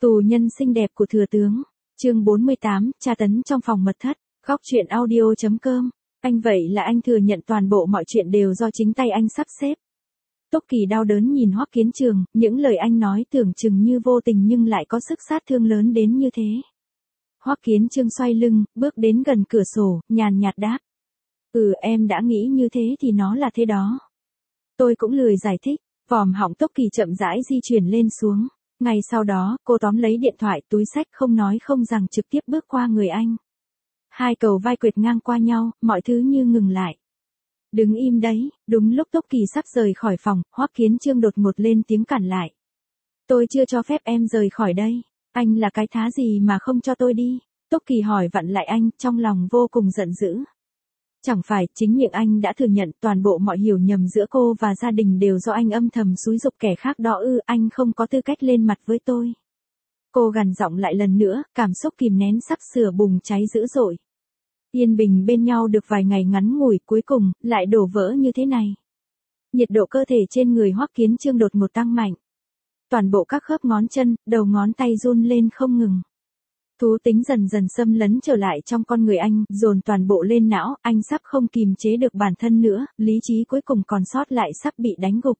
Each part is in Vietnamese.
Tù nhân xinh đẹp của thừa tướng. Chương 48, tra tấn trong phòng mật thất. Góc truyện audio.com. Anh vậy là anh thừa nhận toàn bộ mọi chuyện đều do chính tay anh sắp xếp. Túc Kỳ đau đớn nhìn Hoắc Kiến Trường, những lời anh nói tưởng chừng như vô tình nhưng lại có sức sát thương lớn đến như thế. Hoắc Kiến Trường xoay lưng, bước đến gần cửa sổ, nhàn nhạt đáp. Em đã nghĩ như thế thì nó là thế đó. Tôi cũng lười giải thích, vòm họng Túc Kỳ chậm rãi di chuyển lên xuống. Ngay sau đó, cô tóm lấy điện thoại, túi xách không nói không rằng trực tiếp bước qua người anh. Hai cầu vai quệt ngang qua nhau, mọi thứ như ngừng lại. Đứng im đấy, đúng lúc Túc Kỳ sắp rời khỏi phòng, Hoắc Kiến Chương đột ngột lên tiếng cản lại. Tôi chưa cho phép em rời khỏi đây, anh là cái thá gì mà không cho tôi đi? Túc Kỳ hỏi vặn lại anh, trong lòng vô cùng giận dữ. Chẳng phải chính miệng anh đã thừa nhận toàn bộ mọi hiểu nhầm giữa cô và gia đình đều do anh âm thầm xúi giục kẻ khác đó ư? Anh không có tư cách lên mặt với tôi. Cô gằn giọng lại lần nữa, cảm xúc kìm nén sắp sửa bùng cháy dữ dội. Yên bình bên nhau được vài ngày ngắn ngủi, cuối cùng lại đổ vỡ như thế này. Nhiệt độ cơ thể trên người Hoắc Kiến Chương đột ngột tăng mạnh. Toàn bộ các khớp ngón chân, đầu ngón tay run lên không ngừng. Thú tính dần dần xâm lấn trở lại trong con người anh, dồn toàn bộ lên não, anh sắp không kìm chế được bản thân nữa, lý trí cuối cùng còn sót lại sắp bị đánh gục.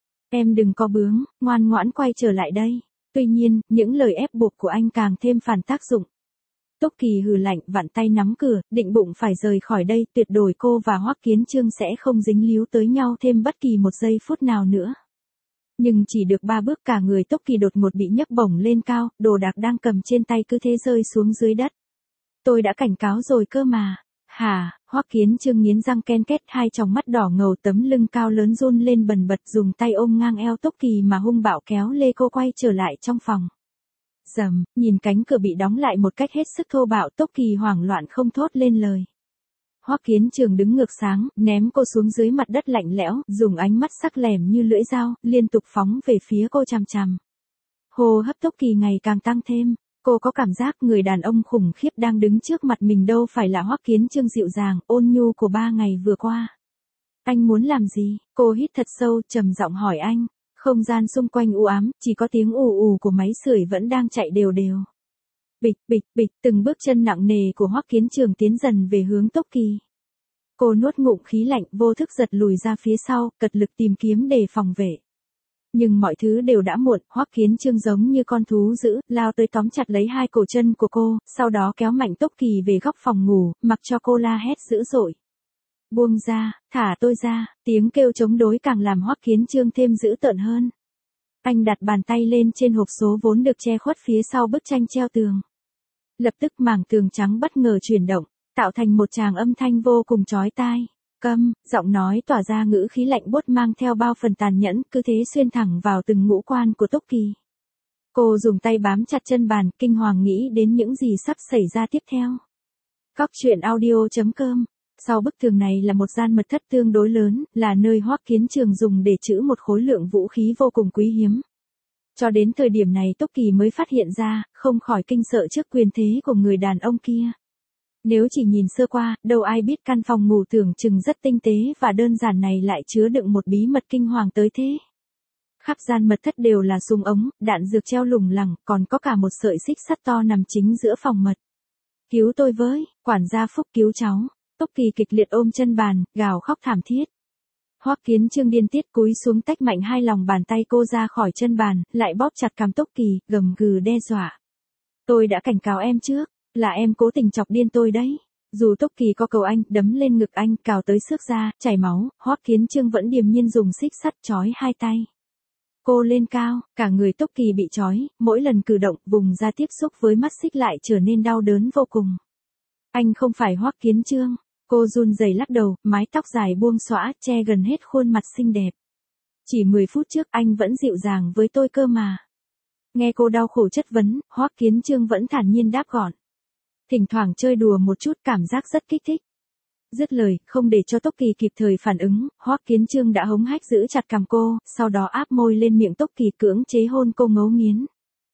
Em đừng có bướng, ngoan ngoãn quay trở lại đây. Tuy nhiên, những lời ép buộc của anh càng thêm phản tác dụng. Túc Kỳ hừ lạnh, vặn tay nắm cửa, định bụng phải rời khỏi đây, tuyệt đối cô và Hoắc Kiến Chương sẽ không dính líu tới nhau thêm bất kỳ một giây phút nào nữa. Nhưng chỉ được 3 bước cả người Túc Kỳ đột ngột bị nhấc bổng lên cao, đồ đạc đang cầm trên tay cứ thế rơi xuống dưới đất. Tôi đã cảnh cáo rồi cơ mà. Hả? Hoắc Kiến Chương nghiến răng ken két, hai tròng mắt đỏ ngầu, tấm lưng cao lớn run lên bần bật, dùng tay ôm ngang eo Túc Kỳ mà hung bạo kéo lê cô quay trở lại trong phòng. Rầm, nhìn cánh cửa bị đóng lại một cách hết sức thô bạo, Túc Kỳ hoảng loạn không thốt lên lời. Hoắc Kiến Trường đứng ngược sáng, ném cô xuống dưới mặt đất lạnh lẽo, dùng ánh mắt sắc lẻm như lưỡi dao, liên tục phóng về phía cô chằm chằm. Hô hấp Túc Kỳ ngày càng tăng thêm, cô có cảm giác người đàn ông khủng khiếp đang đứng trước mặt mình đâu phải là Hoắc Kiến Trường dịu dàng, ôn nhu của 3 ngày vừa qua. Anh muốn làm gì? Cô hít thật sâu, trầm giọng hỏi anh. Không gian xung quanh u ám, chỉ có tiếng ù ù của máy sưởi vẫn đang chạy đều đều. Bịch, bịch, bịch, từng bước chân nặng nề của Hoắc Kiến Trường tiến dần về hướng Túc Kỳ. Cô nuốt ngụm khí lạnh, vô thức giật lùi ra phía sau, cật lực tìm kiếm để phòng vệ. Nhưng mọi thứ đều đã muộn, Hoắc Kiến Chương giống như con thú dữ, lao tới tóm chặt lấy hai cổ chân của cô, sau đó kéo mạnh Túc Kỳ về góc phòng ngủ, mặc cho cô la hét dữ dội. Buông ra, thả tôi ra, tiếng kêu chống đối càng làm Hoắc Kiến Chương thêm dữ tợn hơn. Anh đặt bàn tay lên trên hộp số vốn được che khuất phía sau bức tranh treo tường. Lập tức mảng tường trắng bất ngờ chuyển động, tạo thành một tràng âm thanh vô cùng chói tai. Câm, giọng nói tỏa ra ngữ khí lạnh buốt mang theo bao phần tàn nhẫn, cứ thế xuyên thẳng vào từng ngũ quan của Túc Kỳ. Cô dùng tay bám chặt chân bàn, kinh hoàng nghĩ đến những gì sắp xảy ra tiếp theo. Góc truyện audio.com. Sau bức tường này là một gian mật thất tương đối lớn, là nơi Hoắc Kiến Trường dùng để trữ một khối lượng vũ khí vô cùng quý hiếm. Cho đến thời điểm này Túc Kỳ mới phát hiện ra, không khỏi kinh sợ trước quyền thế của người đàn ông kia. Nếu chỉ nhìn sơ qua, đâu ai biết căn phòng ngủ tưởng chừng rất tinh tế và đơn giản này lại chứa đựng một bí mật kinh hoàng tới thế. Khắp gian mật thất đều là súng ống, đạn dược treo lủng lẳng, còn có cả một sợi xích sắt to nằm chính giữa phòng mật. Cứu tôi với, quản gia Phúc cứu cháu. Túc Kỳ kịch liệt ôm chân bàn, gào khóc thảm thiết. Hoắc Kiến Chương điên tiết cúi xuống tách mạnh hai lòng bàn tay cô ra khỏi chân bàn, lại bóp chặt cằm Túc Kỳ, gầm gừ đe dọa. Tôi đã cảnh cáo em trước, là em cố tình chọc điên tôi đấy. Dù Túc Kỳ có cầu anh, đấm lên ngực anh, cào tới xước da, chảy máu, Hoắc Kiến Chương vẫn điềm nhiên dùng xích sắt trói hai tay. Cô lên cao, cả người Túc Kỳ bị trói, mỗi lần cử động, vùng da tiếp xúc với mắt xích lại trở nên đau đớn vô cùng. Anh không phải Hoắc Kiến Chương. Cô run rẩy lắc đầu, mái tóc dài buông xõa, che gần hết khuôn mặt xinh đẹp. Chỉ 10 phút trước anh vẫn dịu dàng với tôi cơ mà. Nghe cô đau khổ chất vấn, Hoắc Kiến Chương vẫn thản nhiên đáp gọn. Thỉnh thoảng chơi đùa một chút, cảm giác rất kích thích. Dứt lời, không để cho Túc Kỳ kịp thời phản ứng, Hoắc Kiến Chương đã hống hách giữ chặt cằm cô, sau đó áp môi lên miệng Túc Kỳ cưỡng chế hôn cô ngấu nghiến.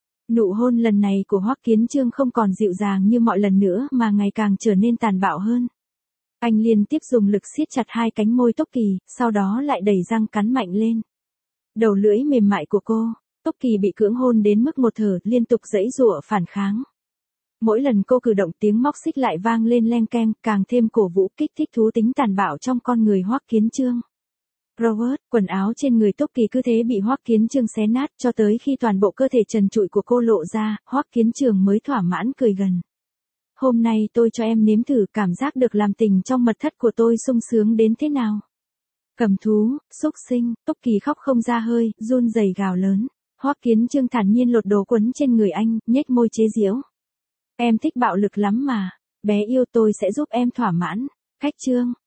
Nụ hôn lần này của Hoắc Kiến Chương không còn dịu dàng như mọi lần nữa mà ngày càng trở nên tàn bạo hơn. Anh liên tiếp dùng lực siết chặt hai cánh môi Túc Kỳ, sau đó lại đẩy răng cắn mạnh lên. Đầu lưỡi mềm mại của cô, Tốc Kỳ bị cưỡng hôn đến mức một thở, liên tục giãy giụa phản kháng. Mỗi lần cô cử động tiếng móc xích lại vang lên leng keng, càng thêm cổ vũ kích thích thú tính tàn bạo trong con người Hoắc Kiến Chương. Robert, quần áo trên người Tốc Kỳ cứ thế bị Hoắc Kiến Chương xé nát cho tới khi toàn bộ cơ thể trần trụi của cô lộ ra, Hoắc Kiến Chương mới thỏa mãn cười gần. Hôm nay tôi cho em nếm thử cảm giác được làm tình trong mật thất của tôi sung sướng đến thế nào. Cầm thú, xúc sinh, Tốc Kỳ khóc không ra hơi, run rẩy gào lớn. Hoắc Kiến Chương thản nhiên lột đồ quấn trên người anh, nhếch môi chế giễu. Em thích bạo lực lắm mà, bé yêu tôi sẽ giúp em thỏa mãn. Khách Chương,